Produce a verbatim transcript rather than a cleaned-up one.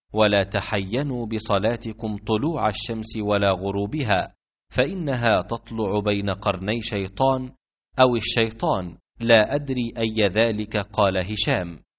ولا تحينوا بصلاتكم طلوع الشمس ولا غروبها، فإنها تطلع بين قرني شيطان أو الشيطان، لا أدري أي ذلك، قال هشام.